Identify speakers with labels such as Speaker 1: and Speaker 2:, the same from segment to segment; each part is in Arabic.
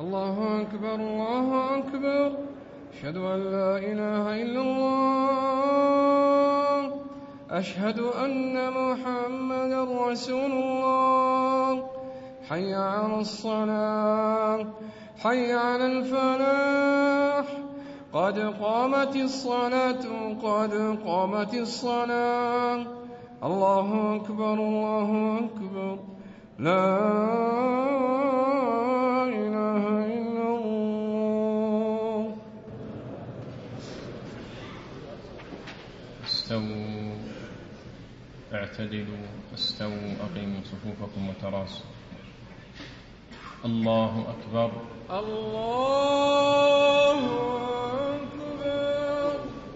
Speaker 1: الله أكبر الله أكبر. أشهد أن لا إله إلا الله. أشهد أن محمدا رسول الله. حي على الصلاة، حي على الفلاح، قد قامت الصلاة، قد قامت الصلاة. الله أكبر الله أكبر. لا إله إلا الله.
Speaker 2: استووا، اعتدلوا، استووا، أقيموا صفوفكم وتراصوا. الله أكبر
Speaker 1: الله أكبر.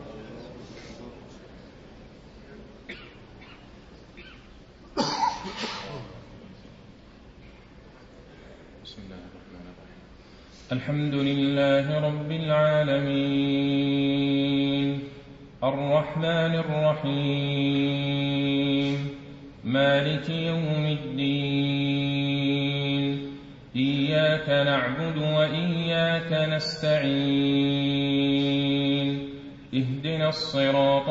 Speaker 2: بسم الله الرحمن الرحيم. الحمد لله رب العالمين، الرحمن الرحيم، مالك يوم الدين. إياك نعبد وإياك نستعين. اهدنا الصراط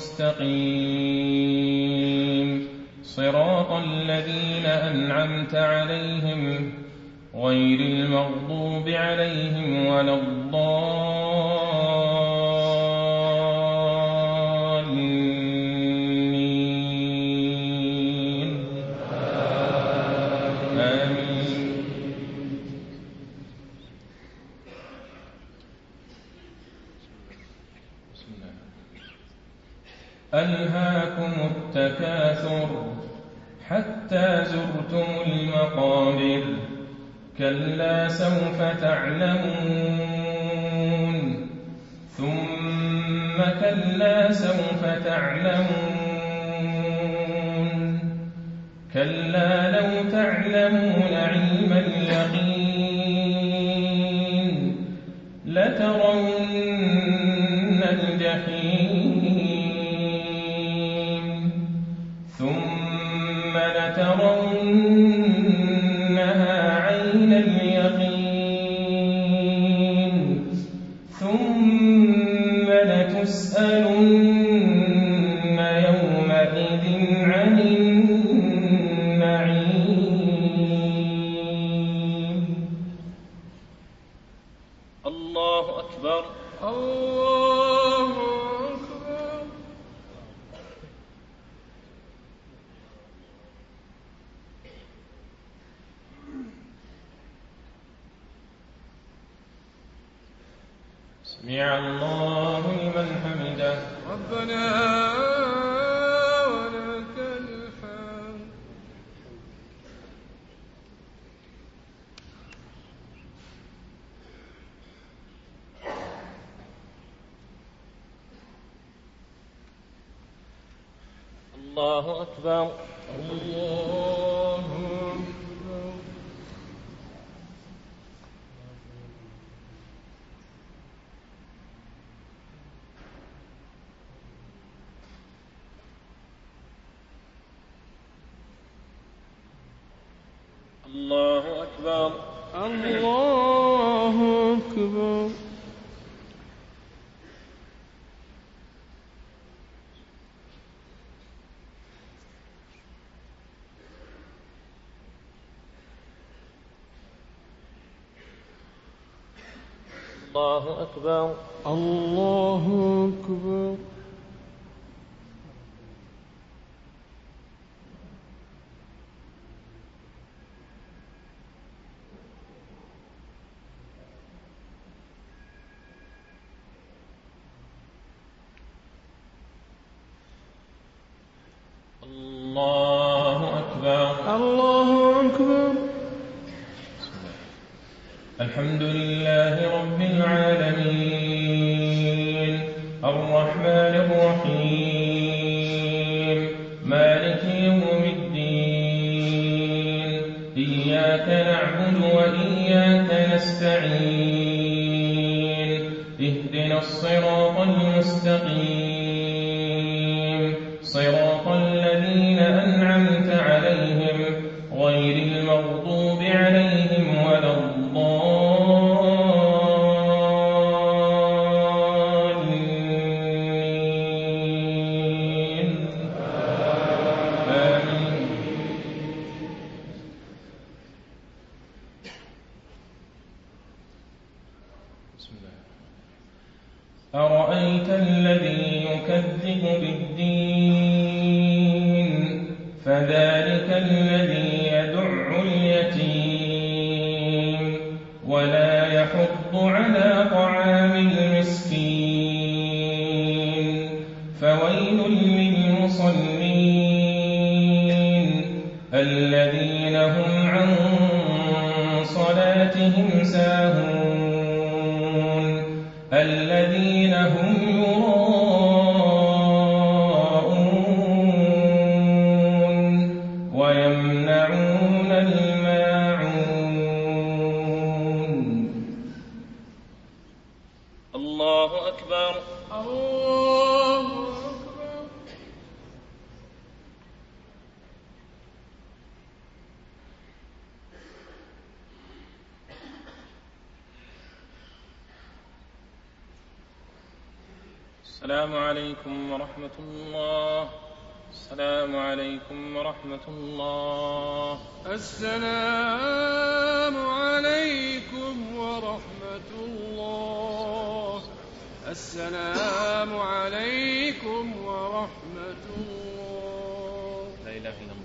Speaker 2: المستقيم، صراط الذين أنعمت عليهم غير المغضوب عليهم ولا الضالين. آمين. ألهاكم التكاثر حتى زرتم المقابر. كلا سوف تعلمون، ثم كلا سوف تعلمون. كلا لو تعلمون علم اليقين لترون الجحيم، ثم لترونها عين اليقين، ثم لتسألن يومئذ عن النعيم. الله أكبر
Speaker 1: الله أكبر.
Speaker 2: سمع الله لمن حمده.
Speaker 1: ربنا ولك الحمد.
Speaker 2: الله أكبر
Speaker 1: الله أكبر.
Speaker 2: الله أكبر
Speaker 1: الله أكبر.
Speaker 2: الله أكبر
Speaker 1: الله أكبر.
Speaker 2: الله أكبر
Speaker 1: الله أكبر.
Speaker 2: الحمد لله رب العالمين، الرحمن الرحيم، مالك يوم الدين. إياك نعبد وإياك نستعين. اهدنا الصراط المستقيم، صراط الذين أنعمت عليهم غير المغضوب عليهم ولا الضالين. أرأيت الذي يكذب بالدين فذلك الذي يدع اليتيم ولا يحض على طعام المسكين فويل للمصلين الذين هم عن صلاتهم ساهون الذين هم يراءون ويمنعون الماعون.
Speaker 3: الله أكبر.
Speaker 1: الله أكبر.
Speaker 3: السلام عليكم ورحمة الله. السلام عليكم ورحمة الله.
Speaker 1: السلام عليكم ورحمة الله. السلام عليكم ورحمة الله.
Speaker 3: لا إله إلا الله.